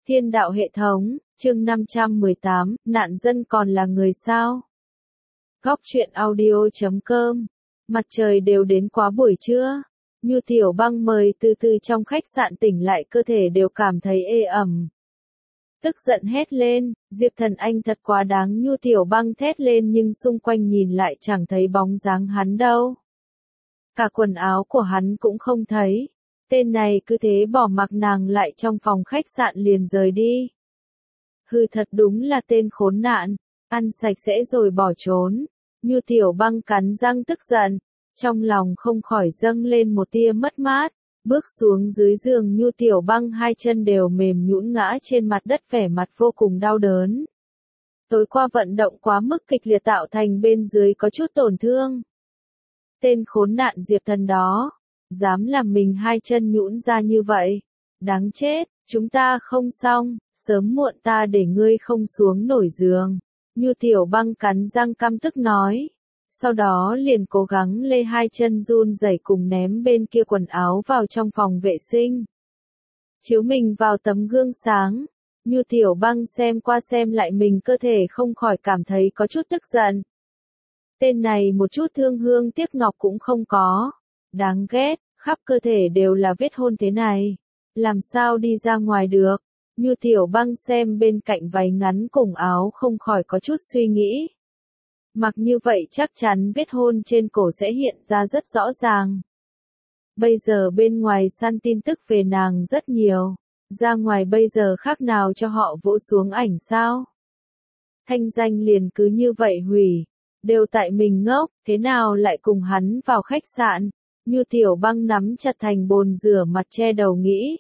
Thiên đạo hệ thống, chương 518, nạn dân còn là người sao? Góc truyện audio.com. Mặt trời đều đến quá buổi trưa. Nhu Tiểu Băng mời từ từ trong khách sạn tỉnh lại, cơ thể đều cảm thấy ê ẩm. Tức giận hét lên, Diệp Thần Anh thật quá đáng. Nhu Tiểu Băng thét lên nhưng xung quanh nhìn lại chẳng thấy bóng dáng hắn đâu. Cả quần áo của hắn cũng không thấy. Tên này cứ thế bỏ mặc nàng lại trong phòng khách sạn liền rời đi. Hừ, thật đúng là tên khốn nạn, ăn sạch sẽ rồi bỏ trốn. Nhu Tiểu Băng cắn răng tức giận, trong lòng không khỏi dâng lên một tia mất mát. Bước xuống dưới giường, Nhu Tiểu Băng hai chân đều mềm nhũn ngã trên mặt đất, vẻ mặt vô cùng đau đớn. Tối qua vận động quá mức kịch liệt tạo thành bên dưới có chút tổn thương. Tên khốn nạn Diệp Thần đó, dám làm mình hai chân nhũn ra như vậy. Đáng chết, chúng ta không xong, sớm muộn ta để ngươi không xuống nổi giường. Nhu Tiểu Băng cắn răng căm tức nói. Sau đó liền cố gắng lê hai chân run rẩy cùng ném bên kia quần áo vào trong phòng vệ sinh. Chiếu mình vào tấm gương sáng, Nhu Tiểu Băng xem qua xem lại mình, cơ thể không khỏi cảm thấy có chút tức giận. Tên này một chút thương hương tiếc ngọc cũng không có. Đáng ghét, khắp cơ thể đều là vết hôn thế này. Làm sao đi ra ngoài được? Nhu Tiểu Băng xem bên cạnh váy ngắn cùng áo không khỏi có chút suy nghĩ. Mặc như vậy chắc chắn vết hôn trên cổ sẽ hiện ra rất rõ ràng. Bây giờ bên ngoài săn tin tức về nàng rất nhiều. Ra ngoài bây giờ khác nào cho họ vỗ xuống ảnh sao? Thanh danh liền cứ như vậy hủy. Đều tại mình ngốc, thế nào lại cùng hắn vào khách sạn? Nhu Tiểu Băng nắm chặt thành bồn rửa mặt che đầu nghĩ.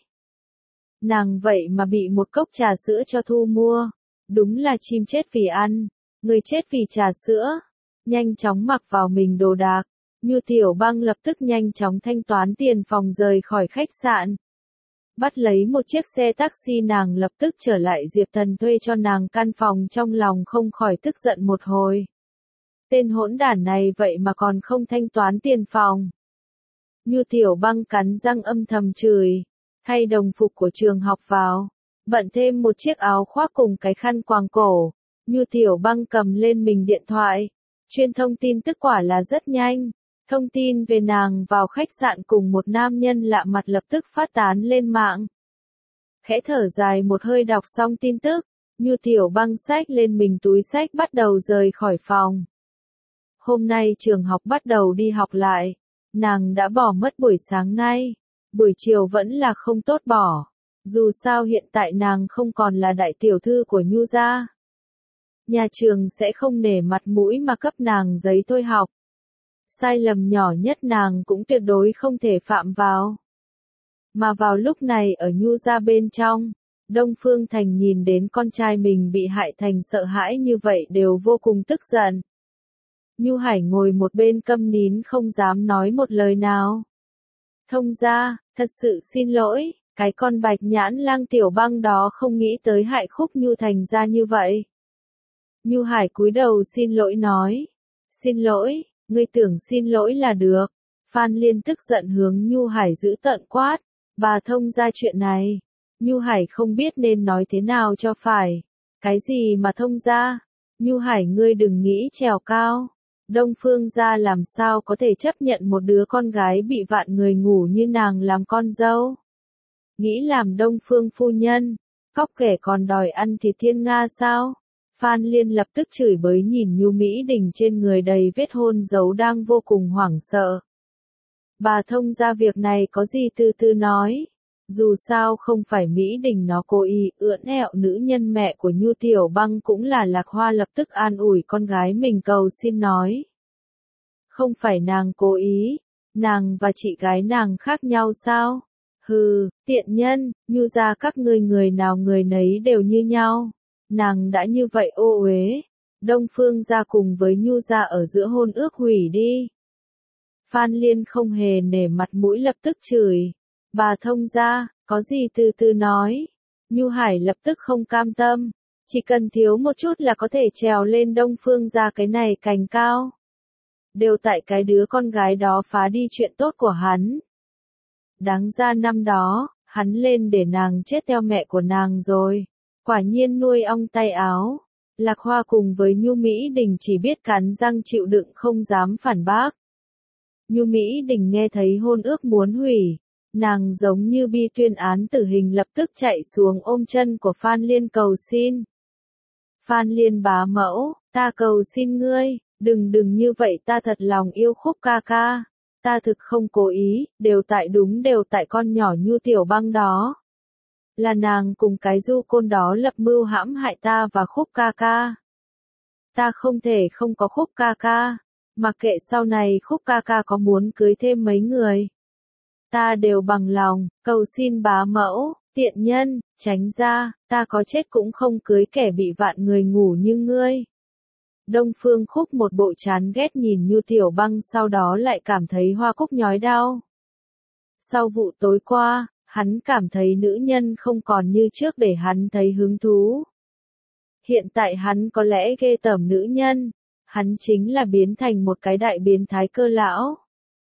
Nàng vậy mà bị một cốc trà sữa cho thu mua. Đúng là chim chết vì ăn, người chết vì trà sữa. Nhanh chóng mặc vào mình đồ đạc. Nhu Tiểu Băng lập tức nhanh chóng thanh toán tiền phòng rời khỏi khách sạn. Bắt lấy một chiếc xe taxi, nàng lập tức trở lại Diệp Thần thuê cho nàng căn phòng, trong lòng không khỏi tức giận một hồi. Tên hỗn đản này vậy mà còn không thanh toán tiền phòng. Nhu Tiểu Băng cắn răng âm thầm chửi, thay đồng phục của trường học vào, bận thêm một chiếc áo khoác cùng cái khăn quàng cổ. Nhu Tiểu Băng cầm lên mình điện thoại, truyền thông tin tức quả là rất nhanh. Thông tin về nàng vào khách sạn cùng một nam nhân lạ mặt lập tức phát tán lên mạng. Khẽ thở dài một hơi đọc xong tin tức, Nhu Tiểu Băng xách lên mình túi xách bắt đầu rời khỏi phòng. Hôm nay trường học bắt đầu đi học lại, nàng đã bỏ mất buổi sáng nay, buổi chiều vẫn là không tốt bỏ. Dù sao hiện tại nàng không còn là đại tiểu thư của Nhu gia. Nhà trường sẽ không nể mặt mũi mà cấp nàng giấy thôi học. Sai lầm nhỏ nhất nàng cũng tuyệt đối không thể phạm vào. Mà vào lúc này ở Nhu gia bên trong, Đông Phương Thành nhìn đến con trai mình bị hại thành sợ hãi như vậy đều vô cùng tức giận. Nhu Hải ngồi một bên câm nín không dám nói một lời nào. Thông gia, thật sự xin lỗi, cái con bạch nhãn lang Tiểu Băng đó không nghĩ tới hại Khúc Nhu thành ra như vậy. Nhu Hải cúi đầu xin lỗi nói. Xin lỗi, ngươi tưởng xin lỗi là được. Phan Liên tức giận hướng Nhu Hải giữ tợn quát. Bà thông gia chuyện này. Nhu Hải không biết nên nói thế nào cho phải. Cái gì mà thông gia? Nhu Hải, ngươi đừng nghĩ trèo cao. Đông Phương gia làm sao có thể chấp nhận một đứa con gái bị vạn người ngủ như nàng làm con dâu? Nghĩ làm Đông Phương phu nhân, cóc ghẻ còn đòi ăn thịt thiên nga sao? Phan Liên lập tức chửi bới nhìn Nhu Mỹ Đình trên người đầy vết hôn dấu đang vô cùng hoảng sợ. Bà thông gia việc này có gì từ từ nói. Dù sao không phải Mỹ Đình nó cố ý ưỡn ẹo nữ nhân, mẹ của Nhu Tiểu Băng cũng là Lạc Hoa lập tức an ủi con gái mình cầu xin nói. Không phải nàng cố ý, nàng và chị gái nàng khác nhau sao? Hừ, tiện nhân, Nhu gia các ngươi người nào người nấy đều như nhau. Nàng đã như vậy ô uế, Đông Phương gia cùng với Nhu gia ở giữa hôn ước hủy đi. Phan Liên không hề nể mặt mũi lập tức chửi. Bà thông gia, có gì từ từ nói. Nhu Hải lập tức không cam tâm, chỉ cần thiếu một chút là có thể trèo lên Đông Phương gia cái này cành cao. Đều tại cái đứa con gái đó phá đi chuyện tốt của hắn. Đáng ra năm đó, hắn lên để nàng chết theo mẹ của nàng rồi. Quả nhiên nuôi ong tay áo. Lạc Hoa cùng với Nhu Mỹ Đình chỉ biết cắn răng chịu đựng không dám phản bác. Nhu Mỹ Đình nghe thấy hôn ước muốn hủy. Nàng giống như bi tuyên án tử hình lập tức chạy xuống ôm chân của Phan Liên cầu xin. Phan Liên bá mẫu, ta cầu xin ngươi, đừng như vậy, ta thật lòng yêu Khúc ca ca. Ta thực không cố ý, đều tại con nhỏ Nhu Tiểu Băng đó. Là nàng cùng cái du côn đó lập mưu hãm hại ta và Khúc ca ca. Ta không thể không có Khúc ca ca, mặc kệ sau này Khúc ca ca có muốn cưới thêm mấy người. Ta đều bằng lòng, cầu xin bá mẫu, tiện nhân, tránh ra, ta có chết cũng không cưới kẻ bị vạn người ngủ như ngươi. Đông Phương Khúc một bộ chán ghét nhìn Nhu Tiểu Băng, sau đó lại cảm thấy Hoa Cúc nhói đau. Sau vụ tối qua, hắn cảm thấy nữ nhân không còn như trước để hắn thấy hứng thú. Hiện tại hắn có lẽ ghê tởm nữ nhân, hắn chính là biến thành một cái đại biến thái cơ lão.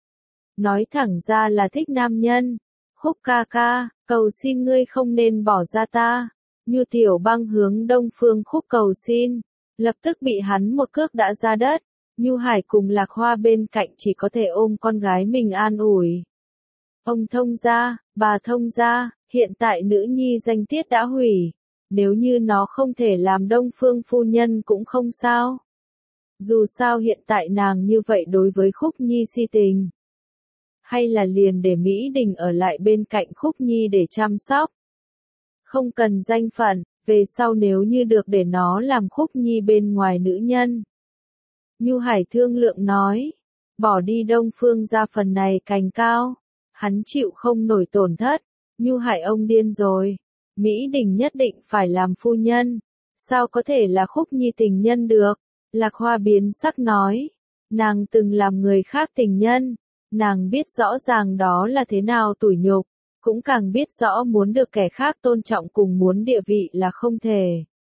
Nói thẳng ra là thích nam nhân. Khúc ca ca, cầu xin ngươi không nên bỏ ra ta. Nhu Tiểu Băng hướng Đông Phương Khúc cầu xin, lập tức bị hắn một cước đã ra đất. Nhu Hải cùng Lạc Hoa bên cạnh chỉ có thể ôm con gái mình an ủi. Ông thông gia, bà thông gia, hiện tại nữ nhi danh tiết đã hủy. Nếu như nó không thể làm Đông Phương phu nhân cũng không sao. Dù sao hiện tại nàng như vậy đối với Khúc Nhi si tình. Hay là liền để Mỹ Đình ở lại bên cạnh Khúc Nhi để chăm sóc. Không cần danh phận, về sau nếu như được để nó làm Khúc Nhi bên ngoài nữ nhân. Nhu Hải thương lượng nói, bỏ đi Đông Phương ra phần này cành cao. Hắn chịu không nổi tổn thất. Nhu Hải ông điên rồi. Mỹ Đình nhất định phải làm phu nhân. Sao có thể là Khúc Nhi tình nhân được? Lạc Hoa biến sắc nói. Nàng từng làm người khác tình nhân. Nàng biết rõ ràng đó là thế nào tủi nhục. Cũng càng biết rõ muốn được kẻ khác tôn trọng cùng muốn địa vị là không thể.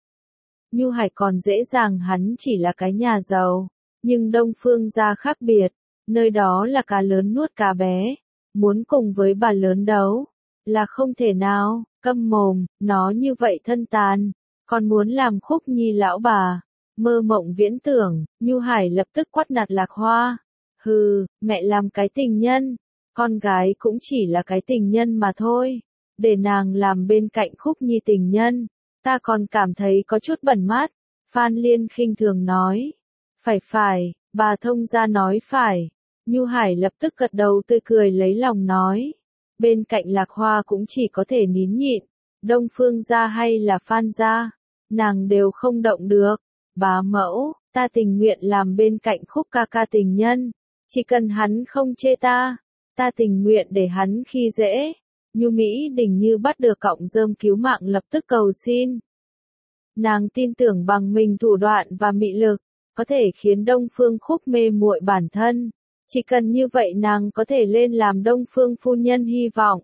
Nhu Hải còn dễ dàng, hắn chỉ là cái nhà giàu. Nhưng Đông Phương gia khác biệt. Nơi đó là cá lớn nuốt cá bé. Muốn cùng với bà lớn đấu, là không thể nào, câm mồm, nó như vậy thân tàn, còn muốn làm Khúc Nhi lão bà, mơ mộng viễn tưởng. Nhu Hải lập tức quát nạt Lạc Hoa, hừ, mẹ làm cái tình nhân, con gái cũng chỉ là cái tình nhân mà thôi, để nàng làm bên cạnh Khúc Nhi tình nhân, ta còn cảm thấy có chút bẩn mắt. Phan Liên khinh thường nói, phải, bà thông gia nói phải. Nhu Hải lập tức gật đầu tươi cười lấy lòng nói. Bên cạnh Lạc Hoa cũng chỉ có thể nín nhịn. Đông Phương gia hay là Phan gia, nàng đều không động được. Bá mẫu, ta tình nguyện làm bên cạnh Khúc ca ca tình nhân. Chỉ cần hắn không chê ta tình nguyện để hắn khi dễ. Nhu Mỹ Đình như bắt được cọng rơm cứu mạng lập tức cầu xin. Nàng tin tưởng bằng mình thủ đoạn và mị lực, có thể khiến Đông Phương Khúc mê muội bản thân. Chỉ cần như vậy nàng có thể lên làm Đông Phương phu nhân hy vọng.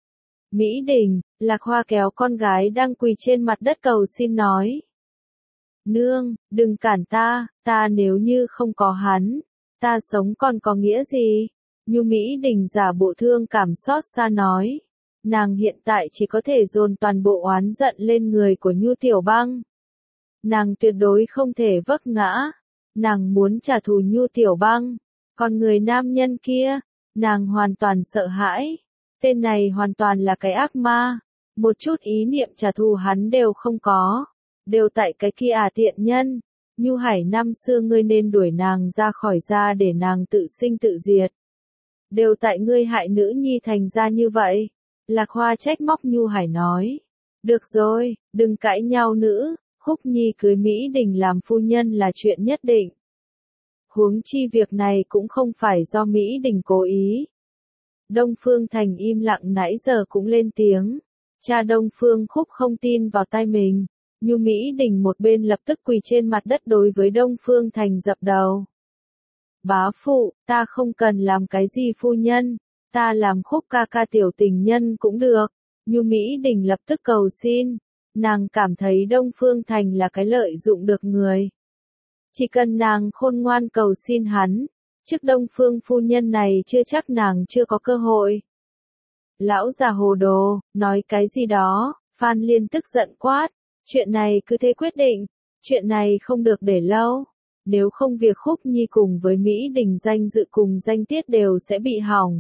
Mỹ Đình, Lạc Hoa kéo con gái đang quỳ trên mặt đất cầu xin nói. Nương, đừng cản ta nếu như không có hắn, ta sống còn có nghĩa gì? Nhu Mỹ Đình giả bộ thương cảm xót xa nói. Nàng hiện tại chỉ có thể dồn toàn bộ oán giận lên người của Nhu Tiểu Băng. Nàng tuyệt đối không thể vấp ngã. Nàng muốn trả thù Nhu Tiểu Băng. Còn người nam nhân kia, nàng hoàn toàn sợ hãi. Tên này hoàn toàn là cái ác ma. Một chút ý niệm trả thù hắn đều không có. Đều tại cái kia tiện nhân. Nhu Hải năm xưa ngươi nên đuổi nàng ra khỏi gia để nàng tự sinh tự diệt. Đều tại ngươi hại nữ nhi thành ra như vậy. Lạc Hoa trách móc Nhu Hải nói. Được rồi, đừng cãi nhau nữa. Khúc Nhi cưới Mỹ Đình làm phu nhân là chuyện nhất định. Huống chi việc này cũng không phải do Mỹ Đình cố ý. Đông Phương Thành im lặng nãy giờ cũng lên tiếng. Cha Đông Phương Khúc không tin vào tai mình. Nhu Mỹ Đình một bên lập tức quỳ trên mặt đất đối với Đông Phương Thành dập đầu. Bá phụ, ta không cần làm cái gì phu nhân. Ta làm Khúc ca ca tiểu tình nhân cũng được. Nhu Mỹ Đình lập tức cầu xin. Nàng cảm thấy Đông Phương Thành là cái lợi dụng được người. Chỉ cần nàng khôn ngoan cầu xin hắn, trước Đông Phương phu nhân này chưa chắc nàng chưa có cơ hội. Lão già hồ đồ, nói cái gì đó, Phan Liên tức giận quát. Chuyện này cứ thế quyết định, chuyện này không được để lâu. Nếu không việc Khúc Nhi cùng với Mỹ Đình danh dự cùng danh tiết đều sẽ bị hỏng.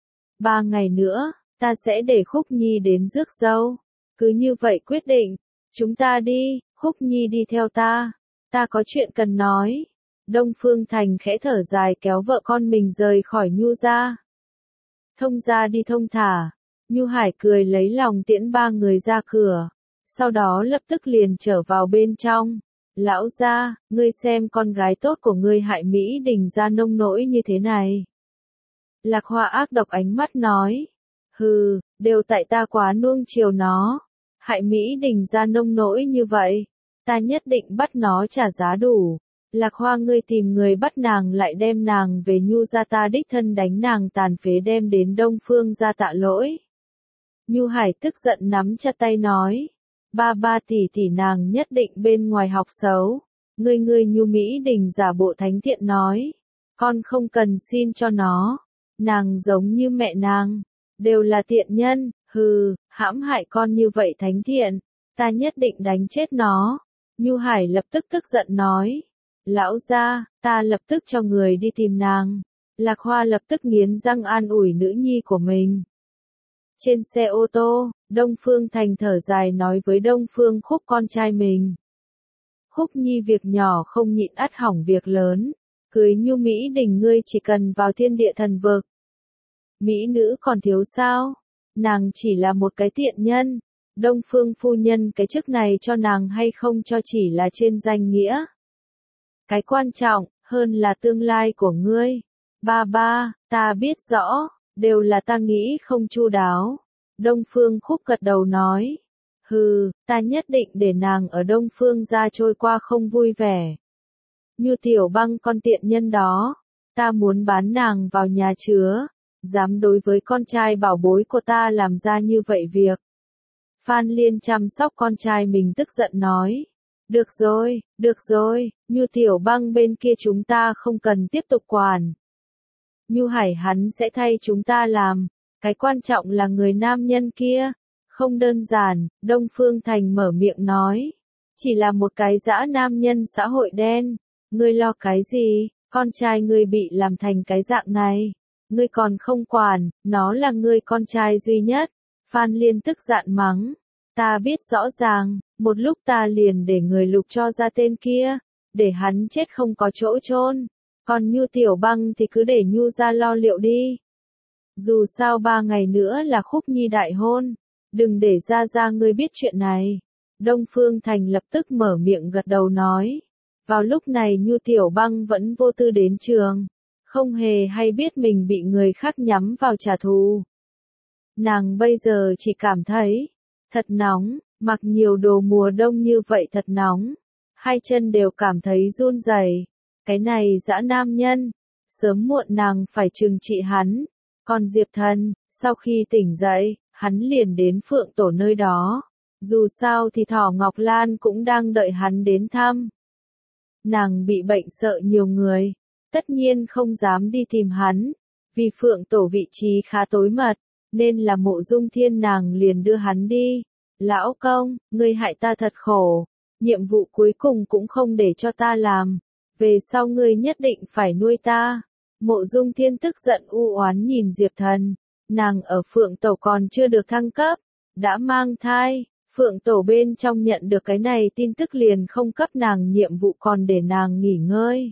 3 ngày nữa, ta sẽ để Khúc Nhi đến rước dâu. Cứ như vậy quyết định, chúng ta đi, Khúc Nhi đi theo ta có chuyện cần nói. Đông Phương Thành khẽ thở dài kéo vợ con mình rời khỏi Nhu gia. Thông gia đi thông thả, Nhu Hải cười lấy lòng tiễn 3 người ra cửa, sau đó lập tức liền trở vào bên trong. Lão gia, ngươi xem con gái tốt của ngươi hại Mỹ Đình ra nông nỗi như thế này. Lạc Hoa ác độc ánh mắt nói, hừ, đều tại ta quá nuông chiều nó, hại Mỹ Đình ra nông nỗi như vậy, ta nhất định bắt nó trả giá đủ. Lạc Hoa ngươi tìm người bắt nàng lại đem nàng về Nhu gia, ta đích thân đánh nàng tàn phế đem đến Đông Phương gia tạ lỗi. Nhu Hải tức giận nắm chặt tay nói, ba tỷ nàng nhất định bên ngoài học xấu. Ngươi Nhu Mỹ Đình giả bộ thánh thiện nói, con không cần xin cho nó, nàng giống như mẹ nàng, đều là tiện nhân, hừ, hãm hại con như vậy thánh thiện, ta nhất định đánh chết nó. Nhu Hải lập tức tức giận nói, lão gia, ta lập tức cho người đi tìm nàng. Lạc Hoa lập tức nghiến răng an ủi nữ nhi của mình. Trên xe ô tô, Đông Phương Thành thở dài nói với Đông Phương Khúc con trai mình. Khúc Nhi việc nhỏ không nhịn ắt hỏng việc lớn, cưới Nhu Mỹ Đình ngươi chỉ cần vào thiên địa thần vực. Mỹ nữ còn thiếu sao? Nàng chỉ là một cái tiện nhân. Đông Phương phu nhân cái chức này cho nàng hay không cho chỉ là trên danh nghĩa. Cái quan trọng hơn là tương lai của ngươi. Ba, ta biết rõ, đều là ta nghĩ không chu đáo. Đông Phương Khúc gật đầu nói, hừ, ta nhất định để nàng ở Đông Phương gia trôi qua không vui vẻ. Như Tiểu Băng con tiện nhân đó, ta muốn bán nàng vào nhà chứa, dám đối với con trai bảo bối của ta làm ra như vậy việc. Phan Liên chăm sóc con trai mình tức giận nói, được rồi, Như Tiểu Băng bên kia chúng ta không cần tiếp tục quản. Nhu Hải hắn sẽ thay chúng ta làm, cái quan trọng là người nam nhân kia, không đơn giản. Đông Phương Thành mở miệng nói, chỉ là một cái dã nam nhân xã hội đen, ngươi lo cái gì, con trai ngươi bị làm thành cái dạng này, ngươi còn không quản, nó là ngươi con trai duy nhất. Phan Liên tức giận mắng, ta biết rõ ràng, một lúc ta liền để người lục cho ra tên kia, để hắn chết không có chỗ chôn. Còn Nhu Tiểu Băng thì cứ để Nhu gia lo liệu đi. Dù sao 3 ngày nữa là Khúc Nhi đại hôn, đừng để ra ngươi biết chuyện này. Đông Phương Thành lập tức mở miệng gật đầu nói. Vào lúc này Nhu Tiểu Băng vẫn vô tư đến trường, không hề hay biết mình bị người khác nhắm vào trả thù. Nàng bây giờ chỉ cảm thấy thật nóng, mặc nhiều đồ mùa đông như vậy thật nóng, hai chân đều cảm thấy run rẩy. Cái này dã nam nhân, sớm muộn nàng phải trừng trị hắn. Còn Diệp Thần, sau khi tỉnh dậy, hắn liền đến Phượng Tổ nơi đó. Dù sao thì Thỏ Ngọc Lan cũng đang đợi hắn đến thăm. Nàng bị bệnh sợ nhiều người, tất nhiên không dám đi tìm hắn, vì Phượng Tổ vị trí khá tối mật, nên là Mộ Dung Thiên nàng liền đưa hắn đi. Lão công, ngươi hại ta thật khổ, nhiệm vụ cuối cùng cũng không để cho ta làm, về sau ngươi nhất định phải nuôi ta. Mộ Dung Thiên tức giận u oán nhìn Diệp Thần, nàng ở Phượng Tổ còn chưa được thăng cấp, đã mang thai. Phượng Tổ bên trong nhận được cái này tin tức liền không cấp nàng nhiệm vụ còn để nàng nghỉ ngơi.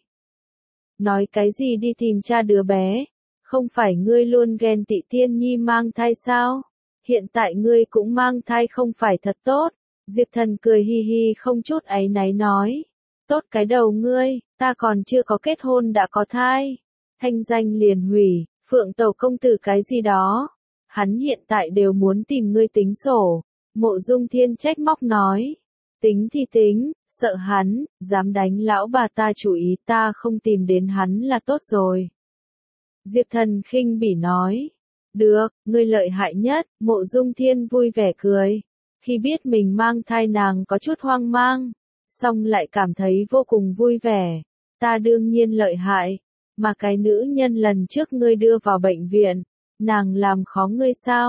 Nói cái gì đi tìm cha đứa bé, không phải ngươi luôn ghen tị Tiên Nhi mang thai sao? Hiện tại ngươi cũng mang thai không phải thật tốt. Diệp Thần cười hi hi không chút áy náy nói, tốt cái đầu ngươi, ta còn chưa có kết hôn đã có thai. Thanh danh liền hủy, Phượng Tổ công tử cái gì đó, hắn hiện tại đều muốn tìm ngươi tính sổ. Mộ Dung Thiên trách móc nói, tính thì tính, sợ hắn, dám đánh lão bà ta chủ ý ta không tìm đến hắn là tốt rồi. Diệp Thần khinh bỉ nói, được, ngươi lợi hại nhất. Mộ Dung Thiên vui vẻ cười, khi biết mình mang thai nàng có chút hoang mang, song lại cảm thấy vô cùng vui vẻ. Ta đương nhiên lợi hại, mà cái nữ nhân lần trước ngươi đưa vào bệnh viện, nàng làm khó ngươi sao?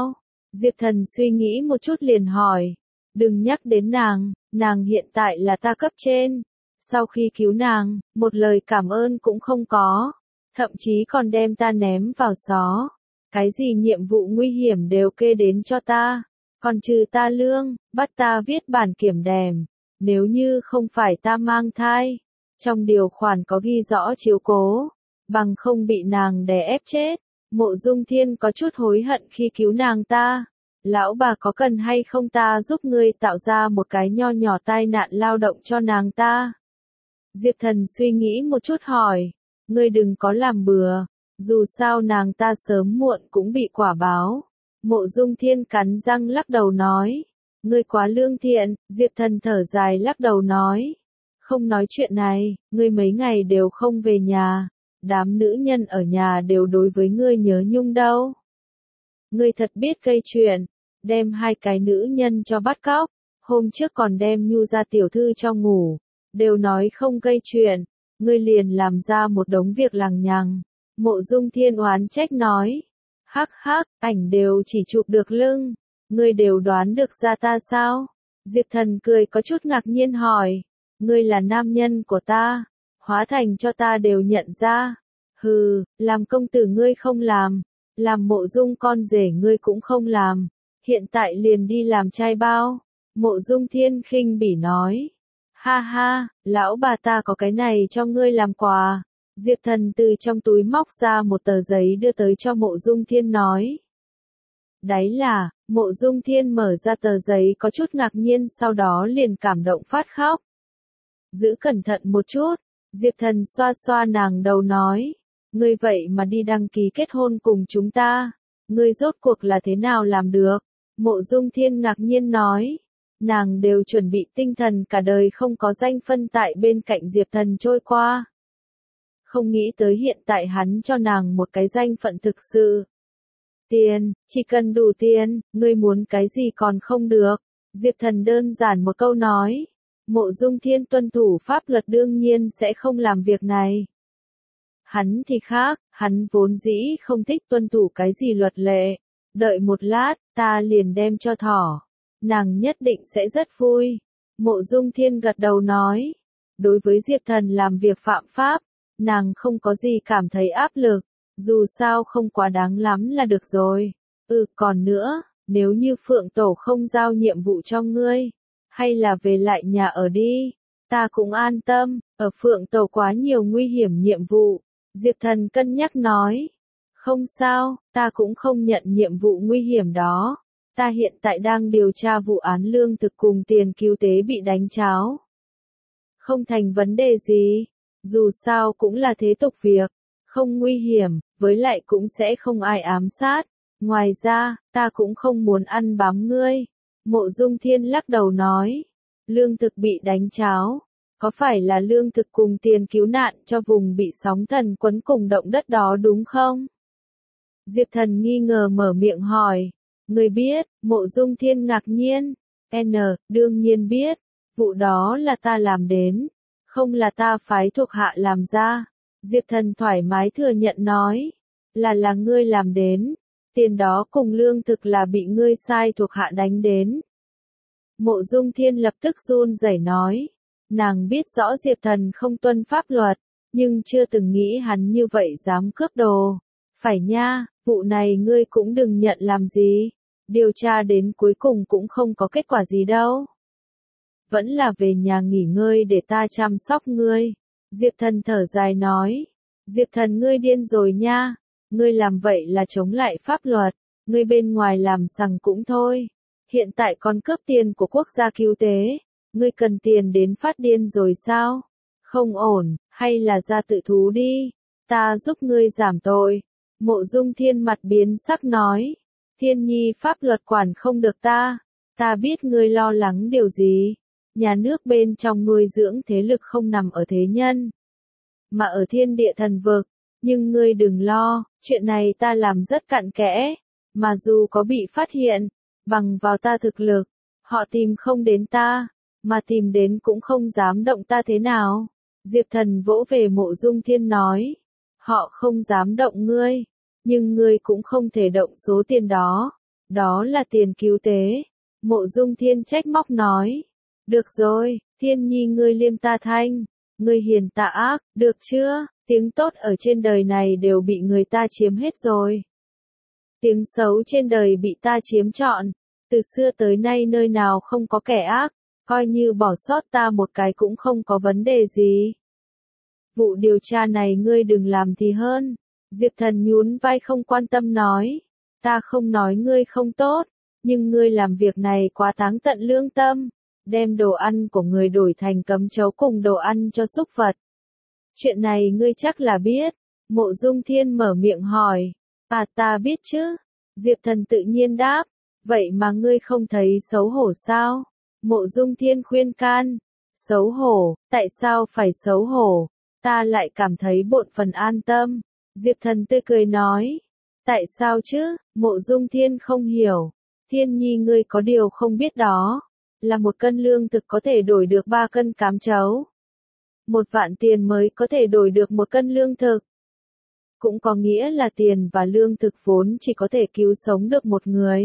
Diệp Thần suy nghĩ một chút liền hỏi. Đừng nhắc đến nàng hiện tại là ta cấp trên. Sau khi cứu nàng, một lời cảm ơn cũng không có. Thậm chí còn đem ta ném vào xó. Cái gì nhiệm vụ nguy hiểm đều kê đến cho ta. Còn trừ ta lương, bắt ta viết bản kiểm đèm. Nếu như không phải ta mang thai. Trong điều khoản có ghi rõ chiếu cố. Bằng không bị nàng đè ép chết. Mộ Dung Thiên có chút hối hận khi cứu nàng ta. Lão bà có cần hay không ta giúp ngươi tạo ra một cái nho nhỏ tai nạn lao động cho nàng ta? Diệp Thần suy nghĩ một chút hỏi. Ngươi đừng có làm bừa. Dù sao nàng ta sớm muộn cũng bị quả báo. Mộ Dung Thiên cắn răng lắc đầu nói. Ngươi quá lương thiện. Diệp Thần thở dài lắc đầu nói. Không nói chuyện này, ngươi mấy ngày đều không về nhà. Đám nữ nhân ở nhà đều đối với ngươi nhớ nhung đâu. Ngươi thật biết gây chuyện, đem 2 cái nữ nhân cho bắt cóc, hôm trước còn đem Nhu gia tiểu thư cho ngủ, đều nói không gây chuyện, ngươi liền làm ra một đống việc lằng nhằng. Mộ Dung Thiên oán trách nói, hắc hắc, ảnh đều chỉ chụp được lưng, ngươi đều đoán được ra ta sao? Diệp Thần cười có chút ngạc nhiên hỏi, ngươi là nam nhân của ta, hóa thành cho ta đều nhận ra. Hừ, làm công tử ngươi không làm Mộ Dung con rể ngươi cũng không làm, hiện tại liền đi làm trai bao. Mộ Dung Thiên khinh bỉ nói, ha ha, lão bà ta có cái này cho ngươi làm quà. Diệp Thần từ trong túi móc ra một tờ giấy đưa tới cho Mộ Dung Thiên nói. Đấy là, Mộ Dung Thiên mở ra tờ giấy có chút ngạc nhiên sau đó liền cảm động phát khóc. Giữ cẩn thận một chút, Diệp Thần xoa xoa nàng đầu nói. Ngươi vậy mà đi đăng ký kết hôn cùng chúng ta, ngươi rốt cuộc là thế nào làm được? Mộ Dung Thiên ngạc nhiên nói, nàng đều chuẩn bị tinh thần cả đời không có danh phân tại bên cạnh Diệp Thần trôi qua. Không nghĩ tới hiện tại hắn cho nàng một cái danh phận thực sự. Tiền, chỉ cần đủ tiền, ngươi muốn cái gì còn không được. Diệp Thần đơn giản một câu nói. Mộ Dung Thiên tuân thủ pháp luật đương nhiên sẽ không làm việc này. Hắn thì khác, hắn vốn dĩ không thích tuân thủ cái gì luật lệ. Đợi một lát, ta liền đem cho thỏ. Nàng nhất định sẽ rất vui. Mộ Dung Thiên gật đầu nói. Đối với Diệp Thần làm việc phạm pháp, nàng không có gì cảm thấy áp lực. Dù sao không quá đáng lắm là được rồi. Còn nữa, nếu như Phượng Tổ không giao nhiệm vụ cho ngươi, hay là về lại nhà ở đi, ta cũng an tâm, ở Phượng Tổ quá nhiều nguy hiểm nhiệm vụ. Diệp Thần cân nhắc nói, không sao, ta cũng không nhận nhiệm vụ nguy hiểm đó. Ta hiện tại đang điều tra vụ án lương thực cùng tiền cứu tế bị đánh tráo. Không thành vấn đề gì, dù sao cũng là thế tục việc, không nguy hiểm, với lại cũng sẽ không ai ám sát. Ngoài ra, ta cũng không muốn ăn bám ngươi. Mộ Dung Thiên lắc đầu nói, lương thực bị đánh tráo. Có phải là lương thực cùng tiền cứu nạn cho vùng bị sóng thần quấn cùng động đất đó đúng không? Diệp Thần nghi ngờ mở miệng hỏi. Người biết, Mộ Dung Thiên ngạc nhiên. Đương nhiên biết. Vụ đó là ta làm đến. Không là ta phái thuộc hạ làm ra. Diệp Thần thoải mái thừa nhận nói. Là ngươi làm đến. Tiền đó cùng lương thực là bị ngươi sai thuộc hạ đánh đến. Mộ Dung Thiên lập tức run rẩy nói. Nàng biết rõ Diệp Thần không tuân pháp luật, nhưng chưa từng nghĩ hắn như vậy dám cướp đồ. Phải nha, vụ này ngươi cũng đừng nhận làm gì. Điều tra đến cuối cùng cũng không có kết quả gì đâu. Vẫn là về nhà nghỉ ngơi để ta chăm sóc ngươi. Diệp Thần thở dài nói. Diệp Thần ngươi điên rồi nha. Ngươi làm vậy là chống lại pháp luật. Ngươi bên ngoài làm sằng cũng thôi. Hiện tại còn cướp tiền của quốc gia cứu tế. Ngươi cần tiền đến phát điên rồi sao? Không ổn, hay là ra tự thú đi. Ta giúp ngươi giảm tội. Mộ Dung Thiên mặt biến sắc nói. Thiên nhi pháp luật quản không được ta. Ta biết ngươi lo lắng điều gì. Nhà nước bên trong nuôi dưỡng thế lực không nằm ở thế nhân, mà ở thiên địa thần vực. Nhưng ngươi đừng lo, chuyện này ta làm rất cặn kẽ. Mà dù có bị phát hiện, bằng vào ta thực lực, họ tìm không đến ta. Mà tìm đến cũng không dám động ta thế nào. Diệp Thần vỗ về Mộ Dung Thiên nói. Họ không dám động ngươi. Nhưng ngươi cũng không thể động số tiền đó. Đó là tiền cứu tế. Mộ Dung Thiên trách móc nói. Được rồi, Thiên Nhi ngươi liêm ta thanh, ngươi hiền ta ác, được chưa? Tiếng tốt ở trên đời này đều bị người ta chiếm hết rồi. Tiếng xấu trên đời bị ta chiếm trọn. Từ xưa tới nay nơi nào không có kẻ ác, coi như bỏ sót ta một cái cũng không có vấn đề gì. Vụ điều tra này ngươi đừng làm thì hơn. Diệp Thần nhún vai không quan tâm nói. Ta không nói ngươi không tốt, nhưng ngươi làm việc này quá táng tận lương tâm. Đem đồ ăn của người đổi thành cấm chấu cùng đồ ăn cho súc vật. Chuyện này ngươi chắc là biết. Mộ Dung Thiên mở miệng hỏi. À ta biết chứ. Diệp Thần tự nhiên đáp. Vậy mà ngươi không thấy xấu hổ sao? Mộ Dung Thiên khuyên can. Xấu hổ, tại sao phải xấu hổ? Ta lại cảm thấy bộn phần an tâm. Diệp Thần tươi cười nói. Tại sao chứ? Mộ Dung Thiên không hiểu. Thiên Nhi ngươi có điều không biết đó. Là 1 cân lương thực có thể đổi được 3 cân cám chấu. 1 vạn tiền mới có thể đổi được 1 cân lương thực. Cũng có nghĩa là tiền và lương thực vốn chỉ có thể cứu sống được 1 người.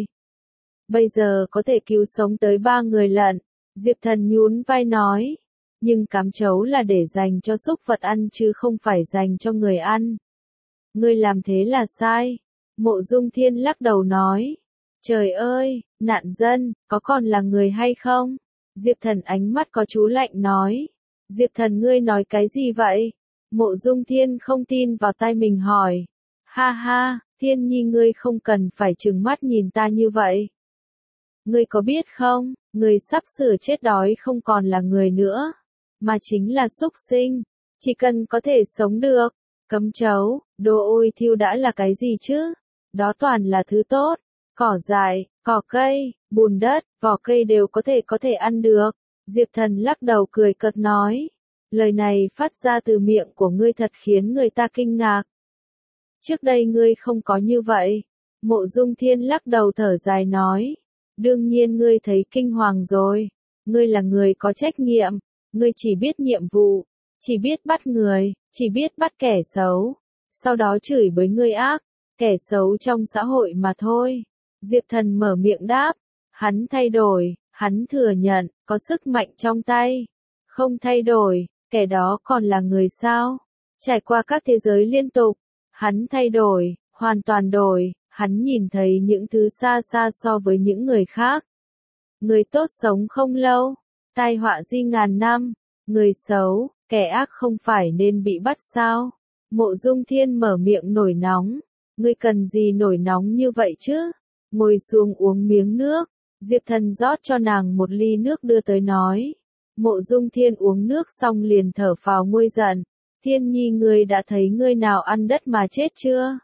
Bây giờ có thể cứu sống tới 3 người lận. Diệp Thần nhún vai nói. Nhưng cám chấu là để dành cho súc vật ăn chứ không phải dành cho người ăn. Ngươi làm thế là sai. Mộ Dung Thiên lắc đầu nói. Trời ơi, nạn dân, có còn là người hay không? Diệp Thần ánh mắt có chú lạnh nói. Diệp Thần ngươi nói cái gì vậy? Mộ Dung Thiên không tin vào tai mình hỏi. Ha ha, Thiên Nhi ngươi không cần phải trừng mắt nhìn ta như vậy. Ngươi có biết không, người sắp sửa chết đói không còn là người nữa, mà chính là súc sinh. Chỉ cần có thể sống được, cấm chấu, đồ ôi thiêu đã là cái gì chứ? Đó toàn là thứ tốt. Cỏ dại, cỏ cây, bùn đất, vỏ cây đều có thể ăn được. Diệp Thần lắc đầu cười cợt nói. Lời này phát ra từ miệng của ngươi thật khiến người ta kinh ngạc. Trước đây ngươi không có như vậy. Mộ Dung Thiên lắc đầu thở dài nói. Đương nhiên ngươi thấy kinh hoàng rồi. Ngươi là người có trách nhiệm. Ngươi chỉ biết nhiệm vụ. Chỉ biết bắt người. Chỉ biết bắt kẻ xấu. Sau đó chửi bới người ác. Kẻ xấu trong xã hội mà thôi. Diệp Thần mở miệng đáp. Hắn thay đổi. Hắn thừa nhận. Có sức mạnh trong tay. Không thay đổi. Kẻ đó còn là người sao? Trải qua các thế giới liên tục. Hắn thay đổi. Hoàn toàn đổi. Hắn nhìn thấy những thứ xa xa so với những người khác. Người tốt sống không lâu. Tai họa di ngàn năm. Người xấu, kẻ ác không phải nên bị bắt sao? Mộ Dung Thiên mở miệng nổi nóng. Ngươi cần gì nổi nóng như vậy chứ? Ngồi xuống uống miếng nước. Diệp Thần rót cho nàng một ly nước đưa tới nói. Mộ Dung Thiên uống nước xong liền thở phào nguôi giận. Thiên Nhi ngươi đã thấy ngươi nào ăn đất mà chết chưa?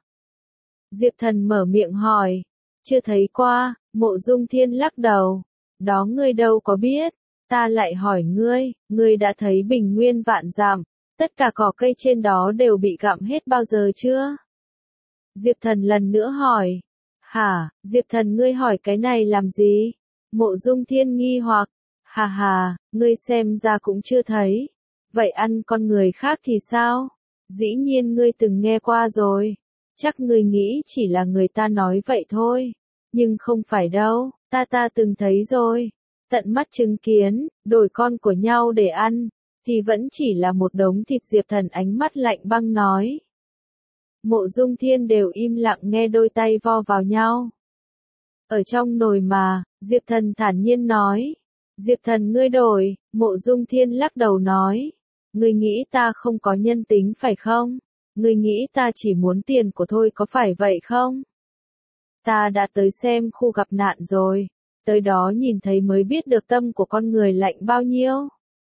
Diệp Thần mở miệng hỏi. Chưa thấy qua. Mộ Dung Thiên lắc đầu. Đó ngươi đâu có biết. Ta lại hỏi ngươi đã thấy bình nguyên vạn dặm, tất cả cỏ cây trên đó đều bị gặm hết bao giờ chưa? Diệp Thần lần nữa hỏi. Hả, Diệp Thần ngươi hỏi cái này làm gì? Mộ Dung Thiên nghi hoặc. Hà hà, ngươi xem ra cũng chưa thấy. Vậy ăn con người khác thì sao? Dĩ nhiên ngươi từng nghe qua rồi. Chắc ngươi nghĩ chỉ là người ta nói vậy thôi. Nhưng không phải đâu, ta từng thấy rồi. Tận mắt chứng kiến, đổi con của nhau để ăn, thì vẫn chỉ là một đống thịt. Diệp Thần ánh mắt lạnh băng nói. Mộ Dung Thiên đều im lặng nghe đôi tay vo vào nhau. Ở trong nồi mà, Diệp Thần thản nhiên nói. Diệp Thần ngươi đổi, Mộ Dung Thiên lắc đầu nói. Ngươi nghĩ ta không có nhân tính phải không? Ngươi nghĩ ta chỉ muốn tiền của thôi có phải vậy không? Ta đã tới xem khu gặp nạn rồi. Tới đó nhìn thấy mới biết được tâm của con người lạnh bao nhiêu.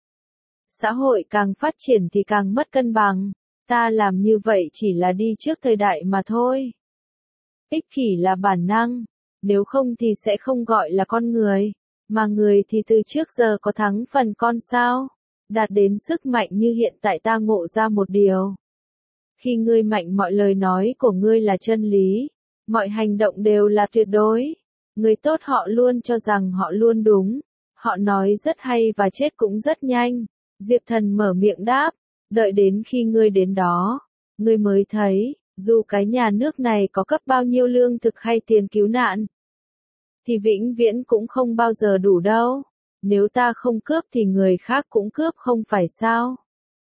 Xã hội càng phát triển thì càng mất cân bằng. Ta làm như vậy chỉ là đi trước thời đại mà thôi. Ích kỷ là bản năng. Nếu không thì sẽ không gọi là con người. Mà người thì từ trước giờ có thắng phần con sao? Đạt đến sức mạnh như hiện tại ta ngộ ra một điều. Khi ngươi mạnh mọi lời nói của ngươi là chân lý. Mọi hành động đều là tuyệt đối. Người tốt họ luôn cho rằng họ luôn đúng. Họ nói rất hay và chết cũng rất nhanh. Diệp Thần mở miệng đáp. Đợi đến khi ngươi đến đó, ngươi mới thấy, dù cái nhà nước này có cấp bao nhiêu lương thực hay tiền cứu nạn, thì vĩnh viễn cũng không bao giờ đủ đâu. Nếu ta không cướp thì người khác cũng cướp không phải sao?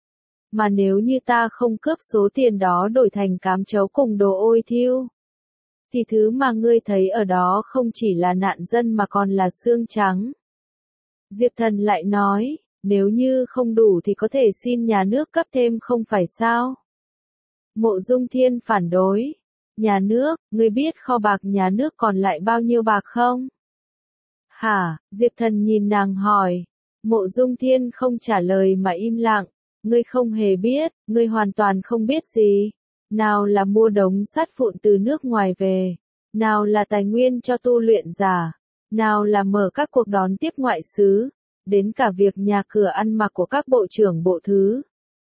Mà nếu như ta không cướp số tiền đó đổi thành cám chấu cùng đồ ôi thiêu, thì thứ mà ngươi thấy ở đó không chỉ là nạn dân mà còn là xương trắng. Diệp Thần lại nói, nếu như không đủ thì có thể xin nhà nước cấp thêm không phải sao? Mộ Dung Thiên phản đối. Nhà nước, ngươi biết kho bạc nhà nước còn lại bao nhiêu bạc không? Hả? Diệp Thần nhìn nàng hỏi. Mộ Dung Thiên không trả lời mà im lặng. Ngươi không hề biết, ngươi hoàn toàn không biết gì. Nào là mua đống sắt vụn từ nước ngoài về, nào là tài nguyên cho tu luyện giả, nào là mở các cuộc đón tiếp ngoại xứ, đến cả việc nhà cửa ăn mặc của các bộ trưởng bộ thứ.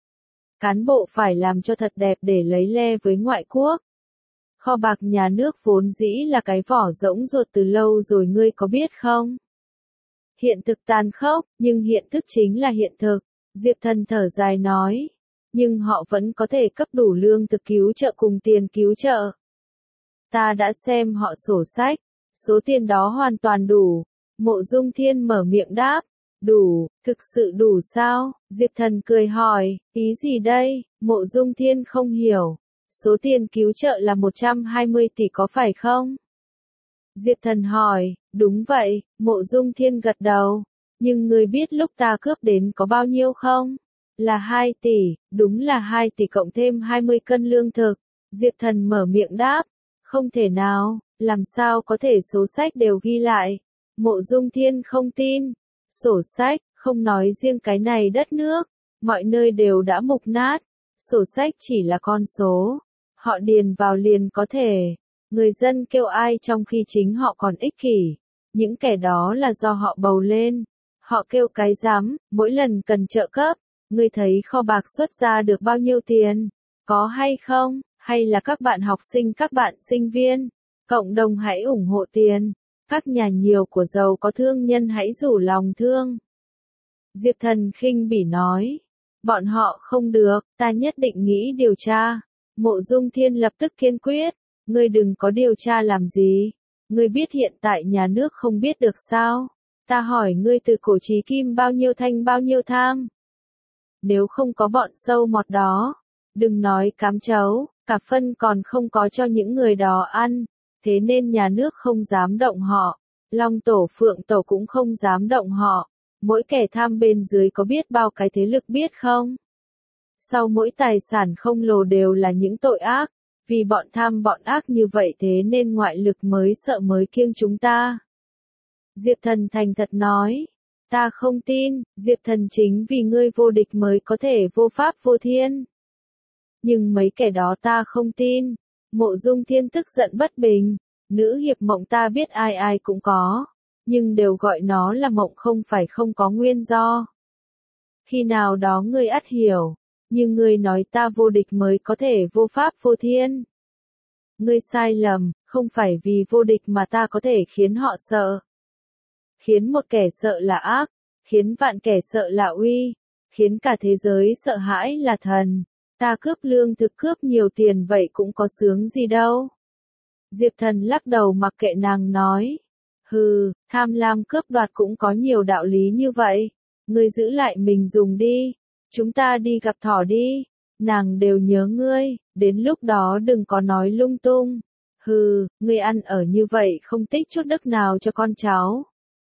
Cán bộ phải làm cho thật đẹp để lấy le với ngoại quốc. Kho bạc nhà nước vốn dĩ là cái vỏ rỗng ruột từ lâu rồi ngươi có biết không? Hiện thực tàn khốc, nhưng hiện thực chính là hiện thực. Diệp Thần thở dài nói. Nhưng họ vẫn có thể cấp đủ lương thực cứu trợ cùng tiền cứu trợ. Ta đã xem họ sổ sách, số tiền đó hoàn toàn đủ. Mộ Dung Thiên mở miệng đáp. Đủ, thực sự đủ sao? Diệp Thần cười hỏi, ý gì đây? Mộ Dung Thiên không hiểu. Số tiền cứu trợ là 120 tỷ có phải không? Diệp Thần hỏi, đúng vậy, Mộ Dung Thiên gật đầu. Nhưng ngươi biết lúc ta cướp đến có bao nhiêu không? Là 2 tỷ, đúng là 2 tỷ cộng thêm 20 cân lương thực. Diệp Thần mở miệng đáp, không thể nào, làm sao có thể số sách đều ghi lại. Mộ Dung Thiên không tin. Sổ sách, không nói riêng cái này đất nước, mọi nơi đều đã mục nát. Sổ sách chỉ là con số. Họ điền vào liền có thể. Người dân kêu ai trong khi chính họ còn ích kỷ. Những kẻ đó là do họ bầu lên. Họ kêu cái dám, mỗi lần cần trợ cấp. Ngươi thấy kho bạc xuất ra được bao nhiêu tiền? Có hay không? Hay là các bạn học sinh, các bạn sinh viên? Cộng đồng hãy ủng hộ tiền. Các nhà nhiều của giàu có thương nhân hãy rủ lòng thương. Diệp Thần khinh bỉ nói. Bọn họ không được, ta nhất định nghĩ điều tra. Mộ Dung Thiên lập tức kiên quyết. Ngươi đừng có điều tra làm gì. Ngươi biết hiện tại nhà nước không biết được sao? Ta hỏi ngươi từ cổ chí kim bao nhiêu thanh bao nhiêu tham? Nếu không có bọn sâu mọt đó, đừng nói cám chấu, cả phân còn không có cho những người đó ăn. Thế nên nhà nước không dám động họ. Long Tổ Phượng Tổ cũng không dám động họ. Mỗi kẻ tham bên dưới có biết bao cái thế lực biết không? Sau mỗi tài sản không lồ đều là những tội ác. Vì bọn tham bọn ác như vậy thế nên ngoại lực mới sợ mới kiêng chúng ta. Diệp Thần thành thật nói. Ta không tin, Diệp Thần chính vì ngươi vô địch mới có thể vô pháp vô thiên. Nhưng mấy kẻ đó ta không tin. Mộ Dung Thiên tức giận bất bình. Nữ hiệp mộng ta biết ai ai cũng có. Nhưng đều gọi nó là mộng không phải không có nguyên do. Khi nào đó ngươi ắt hiểu. Nhưng ngươi nói ta vô địch mới có thể vô pháp vô thiên. Ngươi sai lầm, không phải vì vô địch mà ta có thể khiến họ sợ. Khiến một kẻ sợ là ác. Khiến vạn kẻ sợ là uy. Khiến cả thế giới sợ hãi là thần. Ta cướp lương thực cướp nhiều tiền vậy cũng có sướng gì đâu. Diệp Thần lắc đầu mặc kệ nàng nói. Hừ, tham lam cướp đoạt cũng có nhiều đạo lý như vậy. Ngươi giữ lại mình dùng đi. Chúng ta đi gặp thỏ đi. Nàng đều nhớ ngươi, đến lúc đó đừng có nói lung tung. Hừ, ngươi ăn ở như vậy không tích chút đức nào cho con cháu.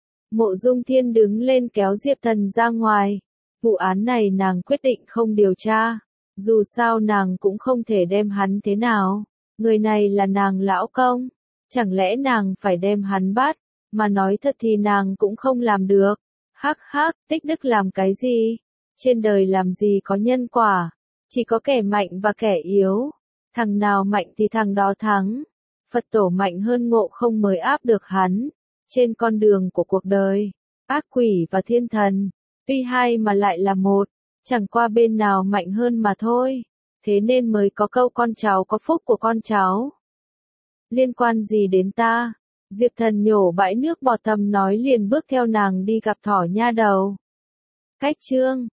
Mộ Dung Thiên đứng lên kéo Diệp Thần ra ngoài. Vụ án này nàng quyết định không điều tra. Dù sao nàng cũng không thể đem hắn thế nào. Người này là nàng lão công. Chẳng lẽ nàng phải đem hắn bắt. Mà nói thật thì nàng cũng không làm được. Hắc hắc, tích đức làm cái gì? Trên đời làm gì có nhân quả. Chỉ có kẻ mạnh và kẻ yếu. Thằng nào mạnh thì thằng đó thắng. Phật tổ mạnh hơn Ngộ Không mới áp được hắn. Trên con đường của cuộc đời. Ác quỷ và thiên thần. Tuy hai mà lại là một. Chẳng qua bên nào mạnh hơn mà thôi. Thế nên mới có câu con cháu có phúc của con cháu. Liên quan gì đến ta? Diệp Thần nhổ bãi nước bọt thầm nói liền bước theo nàng đi gặp thỏ nha đầu. Cách chương